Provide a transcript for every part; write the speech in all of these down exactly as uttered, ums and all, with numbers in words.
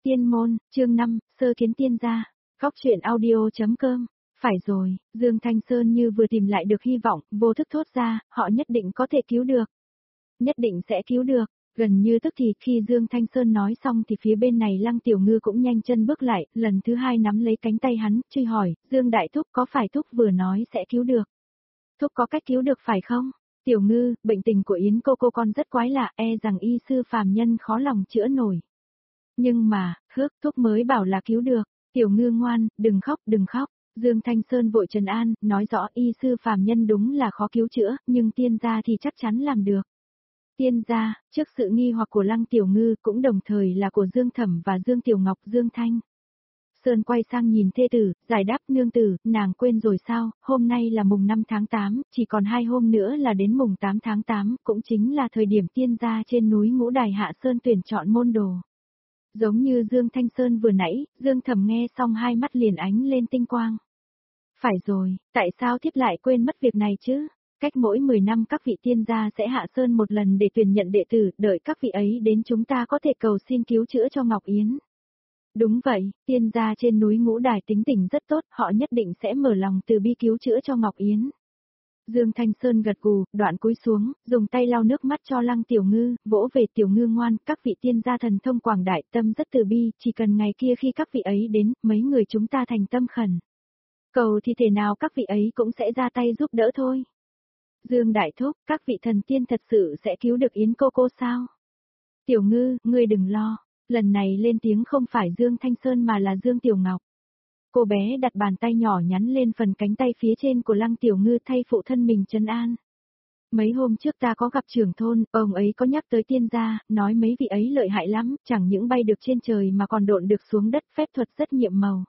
Tiên môn, chương năm, sơ kiến tiên gia. Góc truyện audio.com. Phải rồi, Dương Thanh Sơn như vừa tìm lại được hy vọng, vô thức thốt ra, họ nhất định có thể cứu được. Nhất định sẽ cứu được. Gần như tức thì khi Dương Thanh Sơn nói xong thì phía bên này Lăng Tiểu Ngư cũng nhanh chân bước lại, lần thứ hai nắm lấy cánh tay hắn, truy hỏi, Dương Đại Thúc có phải Thúc vừa nói sẽ cứu được? Thúc có cách cứu được phải không? Tiểu Ngư, bệnh tình của Yến cô cô con rất quái lạ, e rằng y sư phàm nhân khó lòng chữa nổi. Nhưng mà, hước Thúc mới bảo là cứu được. Tiểu Ngư ngoan, đừng khóc, đừng khóc. Dương Thanh Sơn vội trấn an, nói rõ y sư phàm nhân đúng là khó cứu chữa, nhưng tiên gia thì chắc chắn làm được. Tiên gia, trước sự nghi hoặc của Lăng Tiểu Ngư cũng đồng thời là của Dương Thẩm và Dương Tiểu Ngọc Dương Thanh. Sơn quay sang nhìn thê tử, giải đáp nương tử, nàng quên rồi sao, hôm nay là mùng năm tháng tám, chỉ còn hai hôm nữa là đến mùng tám tháng tám, cũng chính là thời điểm tiên gia trên núi Ngũ Đài Hạ Sơn tuyển chọn môn đồ. Giống như Dương Thanh Sơn vừa nãy, Dương Thẩm nghe xong hai mắt liền ánh lên tinh quang. Phải rồi, tại sao thiếp lại quên mất việc này chứ? Cách mỗi mười năm các vị tiên gia sẽ hạ sơn một lần để tuyển nhận đệ tử, đợi các vị ấy đến chúng ta có thể cầu xin cứu chữa cho Ngọc Yến. Đúng vậy, tiên gia trên núi Ngũ Đài tính tình rất tốt, họ nhất định sẽ mở lòng từ bi cứu chữa cho Ngọc Yến. Dương Thanh Sơn gật gù, đoạn cúi xuống, dùng tay lau nước mắt cho Lăng Tiểu Ngư, vỗ về Tiểu Ngư ngoan, các vị tiên gia thần thông quảng đại tâm rất từ bi, chỉ cần ngày kia khi các vị ấy đến, mấy người chúng ta thành tâm khẩn. Cầu thì thể nào các vị ấy cũng sẽ ra tay giúp đỡ thôi. Dương Đại Thúc, các vị thần tiên thật sự sẽ cứu được Yến cô cô sao? Tiểu Ngư, ngươi đừng lo, lần này lên tiếng không phải Dương Thanh Sơn mà là Dương Tiểu Ngọc. Cô bé đặt bàn tay nhỏ nhắn lên phần cánh tay phía trên của Lăng Tiểu Ngư thay phụ thân mình trấn an. Mấy hôm trước ta có gặp trưởng thôn, ông ấy có nhắc tới tiên gia, nói mấy vị ấy lợi hại lắm, chẳng những bay được trên trời mà còn độn được xuống đất, phép thuật rất nhiệm màu.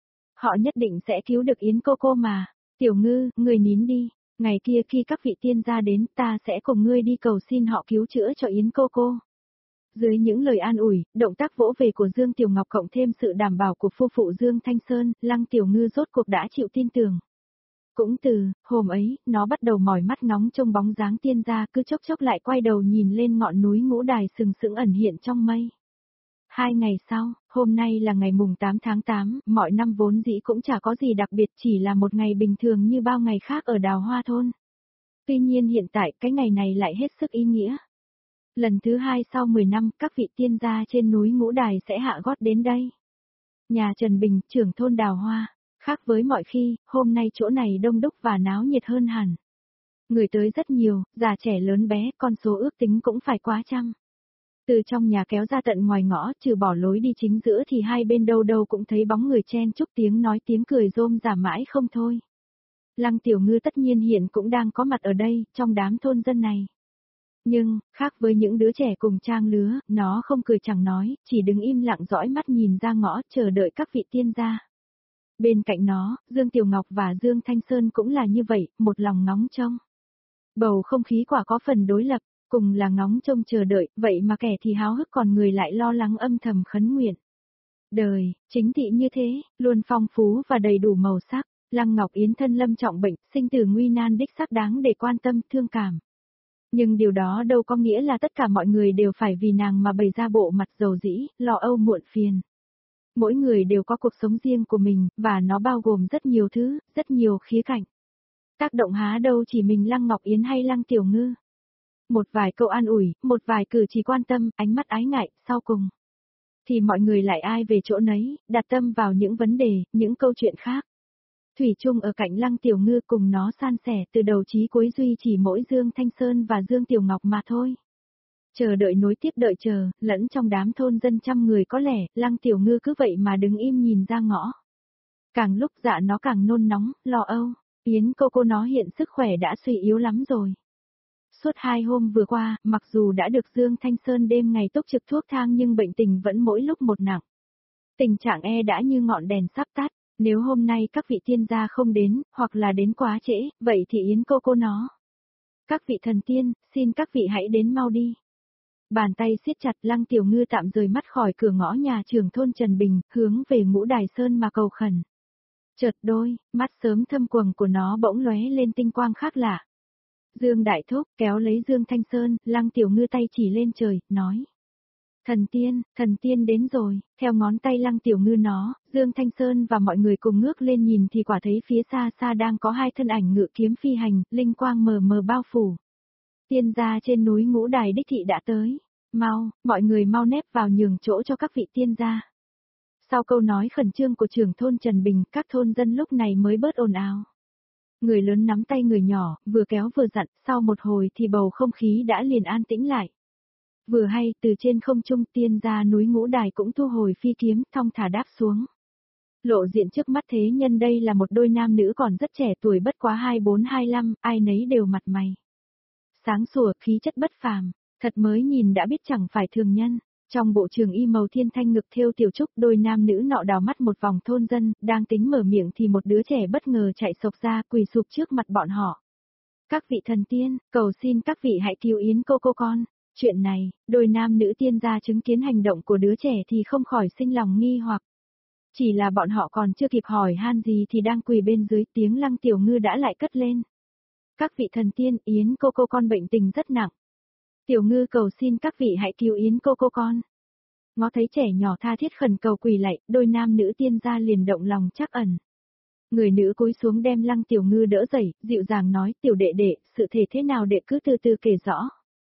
Họ nhất định sẽ cứu được Yến cô cô mà. Tiểu Ngư, người nín đi, ngày kia khi các vị tiên gia đến ta sẽ cùng ngươi đi cầu xin họ cứu chữa cho Yến cô cô. Dưới những lời an ủi, động tác vỗ về của Dương Tiểu Ngọc cộng thêm sự đảm bảo của phu phụ Dương Thanh Sơn, Lăng Tiểu Ngư rốt cuộc đã chịu tin tưởng. Cũng từ, hôm ấy, nó bắt đầu mỏi mắt ngóng trông bóng dáng tiên gia cứ chốc chốc lại quay đầu nhìn lên ngọn núi Ngũ Đài sừng sững ẩn hiện trong mây. Hai ngày sau, hôm nay là ngày mùng tám tháng tám, mọi năm vốn dĩ cũng chả có gì đặc biệt chỉ là một ngày bình thường như bao ngày khác ở Đào Hoa Thôn. Tuy nhiên hiện tại cái ngày này lại hết sức ý nghĩa. Lần thứ hai sau mười năm, các vị tiên gia trên núi Ngũ Đài sẽ hạ gót đến đây. Nhà Trần Bình, trưởng thôn Đào Hoa, khác với mọi khi, hôm nay chỗ này đông đúc và náo nhiệt hơn hẳn. Người tới rất nhiều, già trẻ lớn bé, con số ước tính cũng phải quá trăm. Từ trong nhà kéo ra tận ngoài ngõ, trừ bỏ lối đi chính giữa thì hai bên đâu đâu cũng thấy bóng người chen chúc tiếng nói tiếng cười rôm rả mãi không thôi. Lăng Tiểu Ngư tất nhiên hiện cũng đang có mặt ở đây, trong đám thôn dân này. Nhưng, khác với những đứa trẻ cùng trang lứa, nó không cười chẳng nói, chỉ đứng im lặng dõi mắt nhìn ra ngõ chờ đợi các vị tiên gia. Bên cạnh nó, Dương Tiểu Ngọc và Dương Thanh Sơn cũng là như vậy, một lòng ngóng trông. Bầu không khí quả có phần đối lập, cùng là ngóng trông chờ đợi, vậy mà kẻ thì háo hức còn người lại lo lắng âm thầm khấn nguyện. Đời, chính thị như thế, luôn phong phú và đầy đủ màu sắc, Lăng Ngọc Yến thân lâm trọng bệnh, sinh tử nguy nan đích xác đáng để quan tâm, thương cảm. Nhưng điều đó đâu có nghĩa là tất cả mọi người đều phải vì nàng mà bày ra bộ mặt dầu dĩ, lo âu muộn phiền. Mỗi người đều có cuộc sống riêng của mình, và nó bao gồm rất nhiều thứ, rất nhiều khía cạnh. Tác động há đâu chỉ mình Lăng Ngọc Yến hay Lăng Tiểu Ngư. Một vài câu an ủi, một vài cử chỉ quan tâm, ánh mắt ái ngại, sau cùng. Thì mọi người lại ai về chỗ nấy, đặt tâm vào những vấn đề, những câu chuyện khác. Thủy chung ở cạnh Lăng Tiểu Ngư cùng nó san sẻ từ đầu chí cuối duy chỉ mỗi Dương Thanh Sơn và Dương Tiểu Ngọc mà thôi. Chờ đợi nối tiếp đợi chờ, lẫn trong đám thôn dân trăm người có lẽ, Lăng Tiểu Ngư cứ vậy mà đứng im nhìn ra ngõ. Càng lúc dạ nó càng nôn nóng, lo âu, Yến cô cô nó hiện sức khỏe đã suy yếu lắm rồi. Suốt hai hôm vừa qua, mặc dù đã được Dương Thanh Sơn đêm ngày túc trực thuốc thang nhưng bệnh tình vẫn mỗi lúc một nặng. Tình trạng e đã như ngọn đèn sắp tắt, nếu hôm nay các vị tiên gia không đến, hoặc là đến quá trễ, vậy thì Yến cô cô nó. Các vị thần tiên, xin các vị hãy đến mau đi. Bàn tay siết chặt Lăng Tiểu Ngư tạm rời mắt khỏi cửa ngõ nhà trưởng thôn Trần Bình, hướng về Ngũ Đài Sơn mà cầu khẩn. Chợt đôi, mắt sớm thâm quầng của nó bỗng lóe lên tinh quang khác lạ. Dương Đại Thúc kéo lấy Dương Thanh Sơn, Lăng Tiểu Ngư tay chỉ lên trời, nói. Thần tiên, thần tiên đến rồi, theo ngón tay Lăng Tiểu Ngư nó, Dương Thanh Sơn và mọi người cùng ngước lên nhìn thì quả thấy phía xa xa đang có hai thân ảnh ngự kiếm phi hành, linh quang mờ mờ bao phủ. Tiên gia trên núi Ngũ Đài đích thị đã tới. Mau, mọi người mau nép vào nhường chỗ cho các vị tiên gia. Sau câu nói khẩn trương của trưởng thôn Trần Bình, các thôn dân lúc này mới bớt ồn ào. Người lớn nắm tay người nhỏ, vừa kéo vừa dặn, sau một hồi thì bầu không khí đã liền an tĩnh lại. Vừa hay, từ trên không trung tiên gia núi Ngũ Đài cũng thu hồi phi kiếm, thong thả đáp xuống. Lộ diện trước mắt thế nhân đây là một đôi nam nữ còn rất trẻ tuổi bất quá hai bốn hai lăm, ai nấy đều mặt mày sáng sủa, khí chất bất phàm, thật mới nhìn đã biết chẳng phải thường nhân. Trong bộ trường y màu thiên thanh ngực thêu tiểu trúc, đôi nam nữ nọ đào mắt một vòng thôn dân, đang tính mở miệng thì một đứa trẻ bất ngờ chạy sộc ra, quỳ sụp trước mặt bọn họ. Các vị thần tiên, cầu xin các vị hãy cứu Yến cô cô con. Chuyện này, đôi nam nữ tiên gia chứng kiến hành động của đứa trẻ thì không khỏi sinh lòng nghi hoặc. Chỉ là bọn họ còn chưa kịp hỏi han gì thì đang quỳ bên dưới, tiếng Lăng Tiểu Ngư đã lại cất lên. Các vị thần tiên, Yến cô cô con bệnh tình rất nặng. Tiểu Ngư cầu xin các vị hãy cứu Yến cô cô con. Ngó thấy trẻ nhỏ tha thiết khẩn cầu quỳ lạy, đôi nam nữ tiên gia liền động lòng trắc ẩn. Người nữ cúi xuống đem Lăng Tiểu Ngư đỡ dậy, dịu dàng nói, tiểu đệ đệ, sự thể thế nào đệ cứ từ từ kể rõ.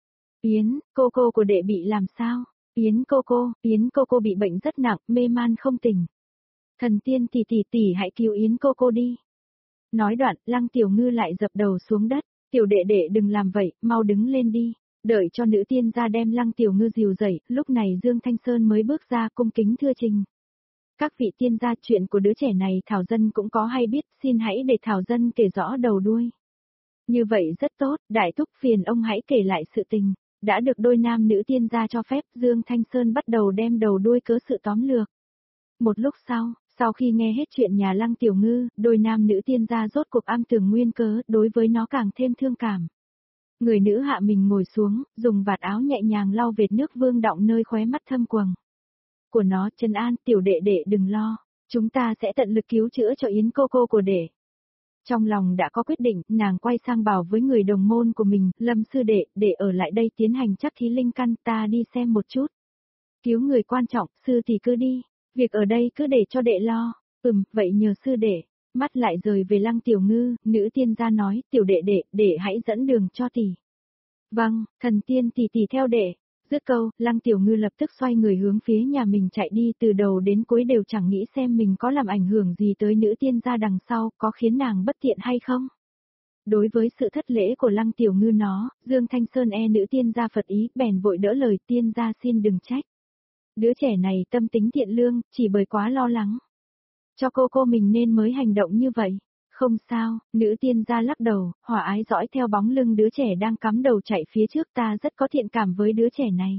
Yến, cô cô của đệ bị làm sao? Yến cô cô, Yến cô cô bị bệnh rất nặng, mê man không tỉnh. Thần tiên tỷ tỷ tỷ hãy cứu Yến cô cô đi. Nói đoạn, Lăng Tiểu Ngư lại dập đầu xuống đất, tiểu đệ đệ đừng làm vậy, mau đứng lên đi. Đợi cho nữ tiên gia đem Lăng Tiểu Ngư dìu dậy, lúc này Dương Thanh Sơn mới bước ra cung kính thưa trình. Các vị tiên gia, chuyện của đứa trẻ này Thảo Dân cũng có hay biết, xin hãy để Thảo Dân kể rõ đầu đuôi. Như vậy rất tốt, đại thúc phiền ông hãy kể lại sự tình. Đã được đôi nam nữ tiên gia cho phép, Dương Thanh Sơn bắt đầu đem đầu đuôi cớ sự tóm lược. Một lúc sau, sau khi nghe hết chuyện nhà Lăng Tiểu Ngư, đôi nam nữ tiên gia rốt cuộc am tường nguyên cớ, đối với nó càng thêm thương cảm. Người nữ hạ mình ngồi xuống, dùng vạt áo nhẹ nhàng lau vệt nước vương đọng nơi khóe mắt thâm quầng. Của nó, trấn an, tiểu đệ đệ đừng lo, chúng ta sẽ tận lực cứu chữa cho Yến cô cô của đệ. Trong lòng đã có quyết định, nàng quay sang bảo với người đồng môn của mình, Lâm sư đệ, để ở lại đây tiến hành chắc thí linh căn, ta đi xem một chút. Cứu người quan trọng, sư thì cứ đi, việc ở đây cứ để cho đệ lo. Ừm, vậy nhờ sư đệ. Mắt lại rời về Lăng Tiểu Ngư, nữ tiên gia nói, tiểu đệ đệ, đệ hãy dẫn đường cho tỷ. Vâng, thần tiên tỷ tỷ theo đệ. Dứt câu, Lăng Tiểu Ngư lập tức xoay người hướng phía nhà mình chạy đi, từ đầu đến cuối đều chẳng nghĩ xem mình có làm ảnh hưởng gì tới nữ tiên gia đằng sau, có khiến nàng bất tiện hay không. Đối với sự thất lễ của Lăng Tiểu Ngư nó, Dương Thanh Sơn e nữ tiên gia phật ý, bèn vội đỡ lời, tiên gia xin đừng trách. Đứa trẻ này tâm tính thiện lương, chỉ bởi quá lo lắng cho cô cô mình nên mới hành động như vậy. Không sao, nữ tiên gia lắc đầu, hòa ái dõi theo bóng lưng đứa trẻ đang cắm đầu chạy phía trước, ta rất có thiện cảm với đứa trẻ này.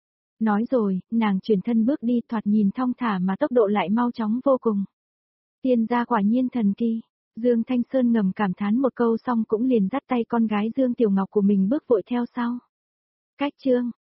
Nói rồi, nàng chuyển thân bước đi, thoạt nhìn thong thả mà tốc độ lại mau chóng vô cùng. Tiên gia quả nhiên thần kỳ. Dương Thanh Sơn ngầm cảm thán một câu xong cũng liền dắt tay con gái Dương Tiểu Ngọc của mình bước vội theo sau. Cách chương